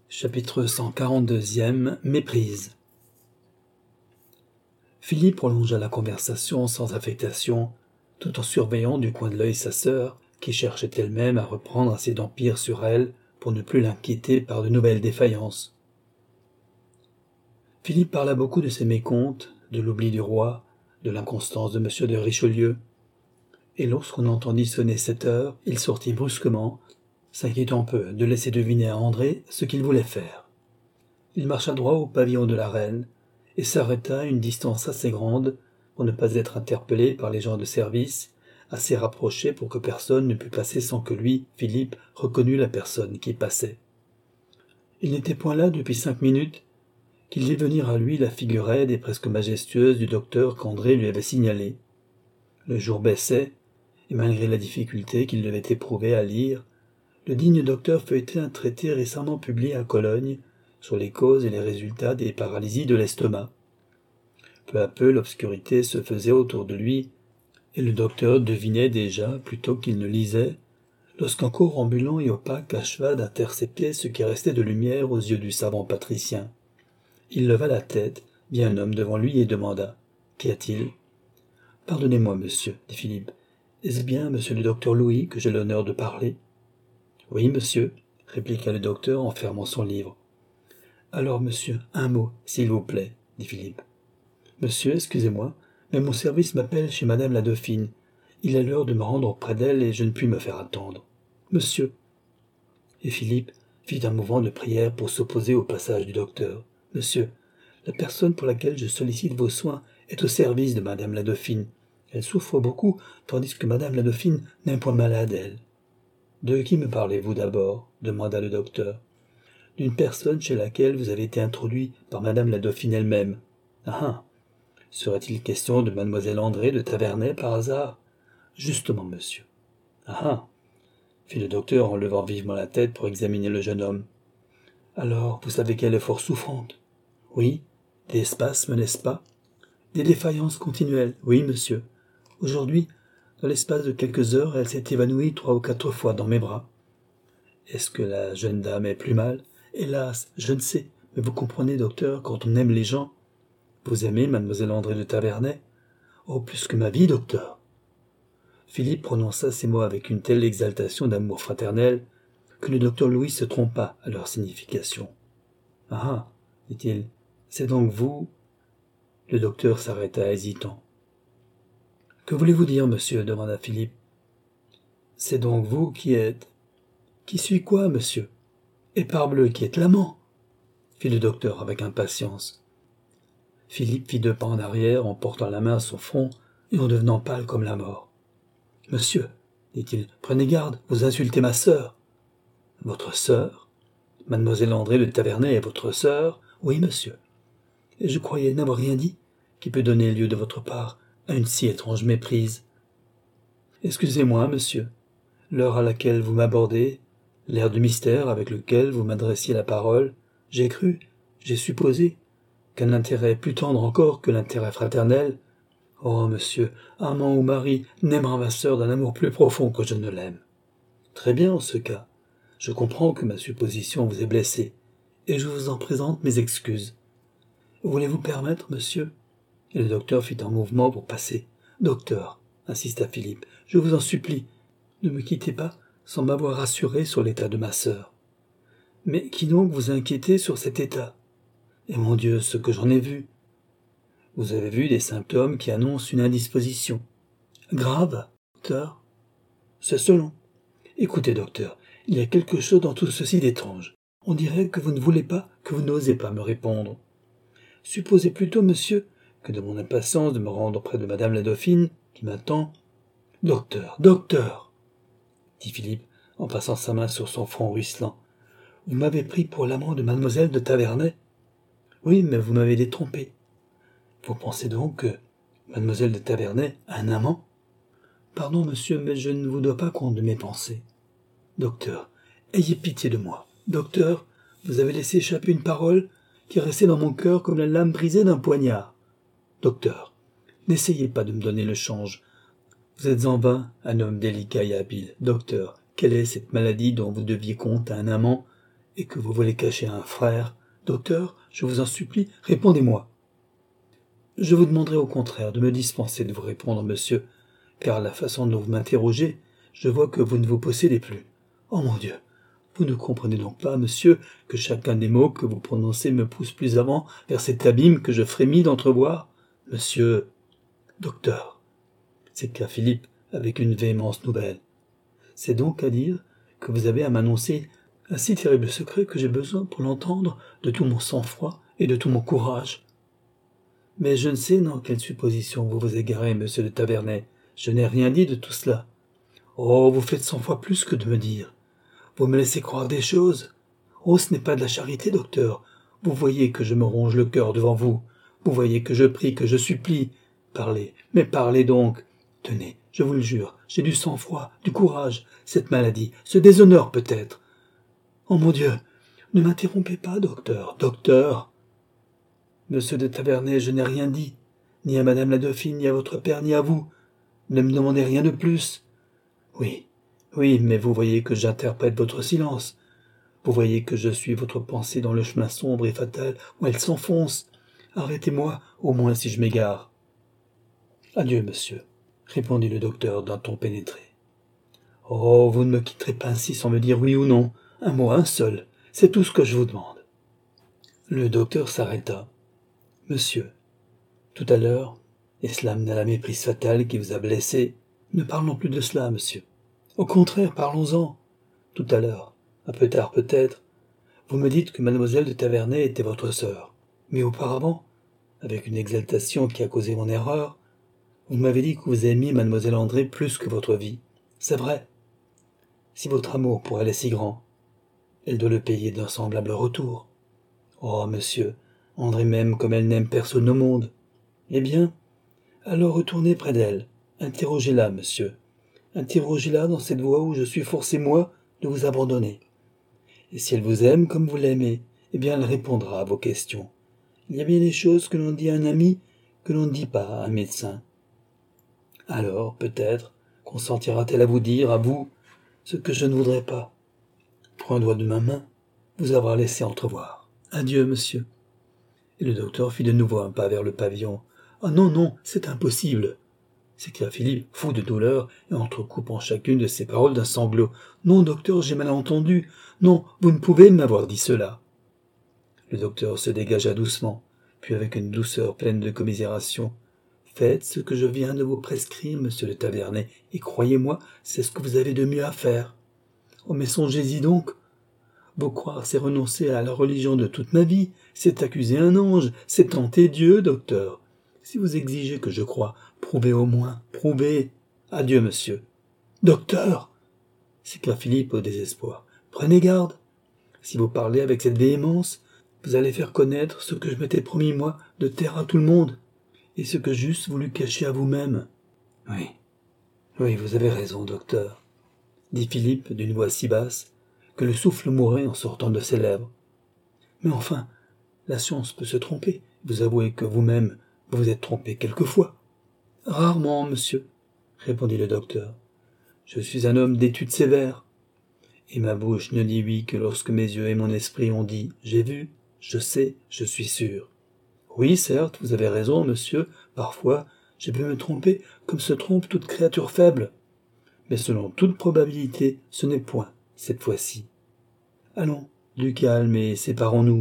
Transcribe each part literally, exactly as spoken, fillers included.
Chapitre cent quarante-deux. Méprise. Philippe prolongea la conversation sans affectation, tout en surveillant du coin de l'œil sa sœur, qui cherchait elle-même à reprendre assez d'empire sur elle pour ne plus l'inquiéter par de nouvelles défaillances. Philippe parla beaucoup de ses mécomptes, de l'oubli du roi, de l'inconstance de Monsieur de Richelieu, et lorsqu'on entendit sonner sept heures, il sortit brusquement, s'inquiétant peu de laisser deviner à André ce qu'il voulait faire. Il marcha droit au pavillon de la reine, et s'arrêta à une distance assez grande pour ne pas être interpellé par les gens de service, assez rapproché pour que personne ne pût passer sans que lui, Philippe, reconnût la personne qui passait. Il n'était point là depuis cinq minutes, qu'il vit venir à lui la figure raide et presque majestueuse du docteur qu'André lui avait signalé. Le jour baissait, et malgré la difficulté qu'il devait éprouver à lire, le digne docteur feuilletait un traité récemment publié à Cologne sur les causes et les résultats des paralysies de l'estomac. Peu à peu, l'obscurité se faisait autour de lui, et le docteur devinait déjà, plutôt qu'il ne lisait, lorsqu'un corps ambulant et opaque acheva d'intercepter ce qui restait de lumière aux yeux du savant patricien. Il leva la tête, vit un homme devant lui et demanda « Qu'y a-t-il » ?« Pardonnez-moi, monsieur, dit Philippe. Est-ce bien monsieur le docteur Louis que j'ai l'honneur de parler ?»« Oui, monsieur, répliqua le docteur en fermant son livre. »« Alors, monsieur, un mot, s'il vous plaît, dit Philippe. »« Monsieur, excusez-moi, mais mon service m'appelle chez madame la dauphine. Il est l'heure de me rendre auprès d'elle et je ne puis me faire attendre. Monsieur !» Et Philippe fit un mouvement de prière pour s'opposer au passage du docteur. « Monsieur, la personne pour laquelle je sollicite vos soins est au service de madame la dauphine. Elle souffre beaucoup, tandis que madame la dauphine n'est point malade, elle. »« De qui me parlez-vous d'abord » demanda le docteur. « D'une personne chez laquelle vous avez été introduit par madame la dauphine elle-même. »« Ah ah ! Serait-il question de mademoiselle André de Tavernay par hasard ?»« Justement, monsieur. »« Ah ah !» fit le docteur en levant vivement la tête pour examiner le jeune homme. « Alors, vous savez qu'elle est fort souffrante. »« Oui. Des spasmes, n'est-ce pas ?»« Des défaillances continuelles. »« Oui, monsieur. Aujourd'hui, dans l'espace de quelques heures, elle s'est évanouie trois ou quatre fois dans mes bras. »« Est-ce que la jeune dame est plus mal ? » ?»« Hélas, je ne sais, mais vous comprenez, docteur, quand on aime les gens. »« Vous aimez mademoiselle André de Tavernay ? »« Oh, plus que ma vie, docteur !» Philippe prononça ces mots avec une telle exaltation d'amour fraternel que le docteur Louis se trompa à leur signification. « Ah ah, dit-il, c'est donc vous ?» Le docteur s'arrêta hésitant. « Que voulez-vous dire, monsieur ?» demanda Philippe. « C'est donc vous qui êtes... »« Qui suis quoi, monsieur ? Et parbleu, qui êtes l'amant ?» fit le docteur avec impatience. Philippe fit deux pas en arrière en portant la main à son front et en devenant pâle comme la mort. « Monsieur, dit-il, prenez garde, vous insultez ma sœur. »« Votre sœur ? Mademoiselle André de Tavernay est votre sœur ? » ?»« Oui, monsieur. Et je croyais n'avoir rien dit qui peut donner lieu de votre part à une si étrange méprise. Excusez-moi, monsieur, l'heure à laquelle vous m'abordez, l'air de mystère avec lequel vous m'adressiez la parole, j'ai cru, j'ai supposé, qu'un intérêt plus tendre encore que l'intérêt fraternel, oh, monsieur, amant ou mari, n'aimera ma sœur d'un amour plus profond que je ne l'aime. Très bien, en ce cas. Je comprends que ma supposition vous ait blessé, et je vous en présente mes excuses. Voulez-vous permettre, monsieur ? Et le docteur fit un mouvement pour passer. Docteur, insista Philippe, je vous en supplie, ne me quittez pas sans m'avoir rassuré sur l'état de ma sœur. Mais qui donc vous inquiétez sur cet état ? Et mon Dieu, ce que j'en ai vu. Vous avez vu des symptômes qui annoncent une indisposition. Grave, docteur ? C'est selon. Écoutez, docteur, il y a quelque chose dans tout ceci d'étrange. On dirait que vous ne voulez pas, que vous n'osez pas me répondre. Supposez plutôt, monsieur, que de mon impatience de me rendre auprès de madame la dauphine, qui m'attend... Docteur, docteur, dit Philippe, en passant sa main sur son front ruisselant. Vous m'avez pris pour l'amant de mademoiselle de Tavernay. Oui, mais vous m'avez détrompé. Vous pensez donc que mademoiselle de Tavernay a un amant ? Pardon, monsieur, mais je ne vous dois pas compte de mes pensées. Docteur, ayez pitié de moi. Docteur, vous avez laissé échapper une parole qui est restée dans mon cœur comme la lame brisée d'un poignard. Docteur, n'essayez pas de me donner le change. Vous êtes en vain un homme délicat et habile. Docteur, quelle est cette maladie dont vous deviez compte à un amant et que vous voulez cacher à un frère. Docteur, je vous en supplie, répondez-moi. Je vous demanderai au contraire de me dispenser de vous répondre, monsieur, car à la façon dont vous m'interrogez, je vois que vous ne vous possédez plus. Oh mon Dieu, vous ne comprenez donc pas, monsieur, que chacun des mots que vous prononcez me pousse plus avant vers cet abîme que je frémis d'entrevoir? Monsieur, docteur, s'écria Philippe avec une véhémence nouvelle, c'est donc à dire que vous avez à m'annoncer un si terrible secret que j'ai besoin pour l'entendre de tout mon sang-froid et de tout mon courage. Mais je ne sais dans quelle supposition vous vous égarez, monsieur de Tavernay. Je n'ai rien dit de tout cela. Oh, vous faites cent fois plus que de me dire. Vous me laissez croire des choses. Oh, ce n'est pas de la charité, docteur. Vous voyez que je me ronge le cœur devant vous. Vous voyez que je prie, que je supplie. Parlez, mais parlez donc. Tenez, je vous le jure, j'ai du sang-froid, du courage. Cette maladie, ce déshonneur peut-être. Oh mon Dieu, ne m'interrompez pas, docteur, docteur. Monsieur de Tavernay, je n'ai rien dit, ni à madame la dauphine, ni à votre père, ni à vous. Ne me demandez rien de plus. Oui, oui, mais vous voyez que j'interprète votre silence. Vous voyez que je suis votre pensée dans le chemin sombre et fatal où elle s'enfonce. Arrêtez-moi, au moins si je m'égare. Adieu, monsieur, répondit le docteur d'un ton pénétré. Oh, vous ne me quitterez pas ainsi sans me dire oui ou non. Un mot, un seul, c'est tout ce que je vous demande. Le docteur s'arrêta. Monsieur, tout à l'heure, et cela mena à la méprise fatale qui vous a blessé, ne parlons plus de cela, monsieur. Au contraire, parlons-en. Tout à l'heure, un peu tard peut-être, vous me dites que mademoiselle de Tavernay était votre sœur. Mais auparavant, avec une exaltation qui a causé mon erreur, vous m'avez dit que vous aimiez mademoiselle André plus que votre vie. C'est vrai. Si votre amour pour elle est si grand, elle doit le payer d'un semblable retour. Oh, monsieur, André m'aime comme elle n'aime personne au monde. Eh bien, alors retournez près d'elle. Interrogez-la, monsieur. Interrogez-la dans cette voie où je suis forcé, moi, de vous abandonner. Et si elle vous aime comme vous l'aimez, eh bien elle répondra à vos questions. Il y a bien des choses que l'on dit à un ami que l'on ne dit pas à un médecin. Alors, peut-être, consentira-t-elle à vous dire, à vous, ce que je ne voudrais pas. Pour un doigt de ma main, vous avoir laissé entrevoir. Adieu, monsieur. Et le docteur fit de nouveau un pas vers le pavillon. Ah non, non, c'est impossible, s'écria Philippe, fou de douleur, et entrecoupant chacune de ses paroles d'un sanglot. Non, docteur, j'ai mal entendu. Non, vous ne pouvez m'avoir dit cela. Le docteur se dégagea doucement, puis avec une douceur pleine de commisération. Faites ce que je viens de vous prescrire, monsieur de Tavernay, et croyez-moi, c'est ce que vous avez de mieux à faire. Oh, mais songez-y donc. Vous croire, c'est renoncer à la religion de toute ma vie, c'est accuser un ange, c'est tenter Dieu, docteur. Si vous exigez que je croie, prouvez au moins, prouvez. Adieu, monsieur. Docteur, s'écria Philippe au désespoir, prenez garde. Si vous parlez avec cette véhémence, vous allez faire connaître ce que je m'étais promis, moi, de taire à tout le monde, et ce que j'eusse voulu cacher à vous-même. Oui, oui, vous avez raison, docteur, dit Philippe d'une voix si basse que le souffle mourait en sortant de ses lèvres. Mais enfin, la science peut se tromper. Vous avouez que vous-même vous vous êtes trompé quelquefois. Rarement, monsieur, répondit le docteur. Je suis un homme d'études sévères, et ma bouche ne dit oui que lorsque mes yeux et mon esprit ont dit « j'ai vu, je sais, je suis sûr ». Oui, certes, vous avez raison, monsieur, parfois j'ai pu me tromper comme se trompe toute créature faible. Mais selon toute probabilité, ce n'est point cette fois-ci. Allons, du calme et séparons-nous.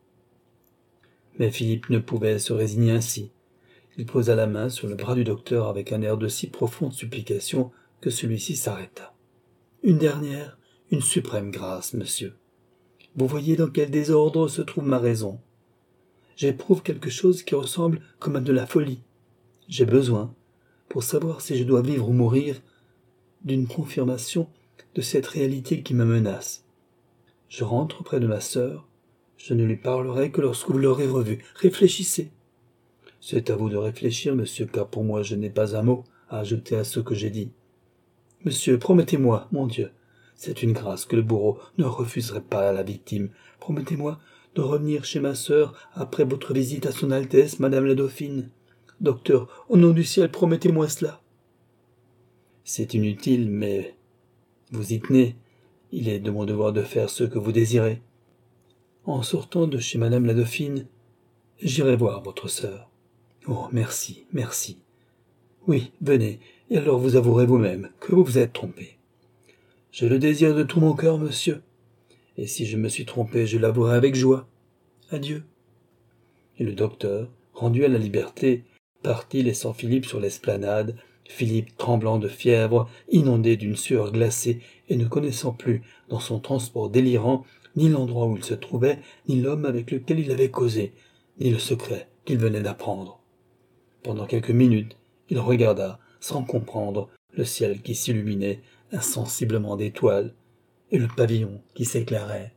Mais Philippe ne pouvait se résigner ainsi. Il posa la main sur le bras du docteur avec un air de si profonde supplication que celui-ci s'arrêta. Une dernière, une suprême grâce, monsieur. Vous voyez dans quel désordre se trouve ma raison. J'éprouve quelque chose qui ressemble comme à de la folie. J'ai besoin, pour savoir si je dois vivre ou mourir, d'une confirmation de cette réalité qui me menace. Je rentre près de ma sœur, je ne lui parlerai que lorsque vous l'aurez revue. Réfléchissez. C'est à vous de réfléchir, monsieur, car pour moi je n'ai pas un mot à ajouter à ce que j'ai dit. Monsieur, promettez-moi, mon Dieu, c'est une grâce que le bourreau ne refuserait pas à la victime. Promettez-moi de revenir chez ma sœur après votre visite à son Altesse, madame la Dauphine. Docteur, au nom du ciel, promettez-moi cela. C'est inutile, mais vous y tenez. Il est de mon devoir de faire ce que vous désirez. En sortant de chez madame la Dauphine, j'irai voir votre sœur. Oh, merci, merci. Oui, venez, et alors vous avouerez vous-même que vous vous êtes trompé. J'ai le désir de tout mon cœur, monsieur. Et si je me suis trompé, je l'avouerai avec joie. Adieu. Et le docteur, rendu à la liberté, partit laissant Philippe sur l'esplanade, Philippe tremblant de fièvre, inondé d'une sueur glacée et ne connaissant plus, dans son transport délirant, ni l'endroit où il se trouvait, ni l'homme avec lequel il avait causé, ni le secret qu'il venait d'apprendre. Pendant quelques minutes, il regarda, sans comprendre, le ciel qui s'illuminait insensiblement d'étoiles, et le pavillon qui s'éclairait.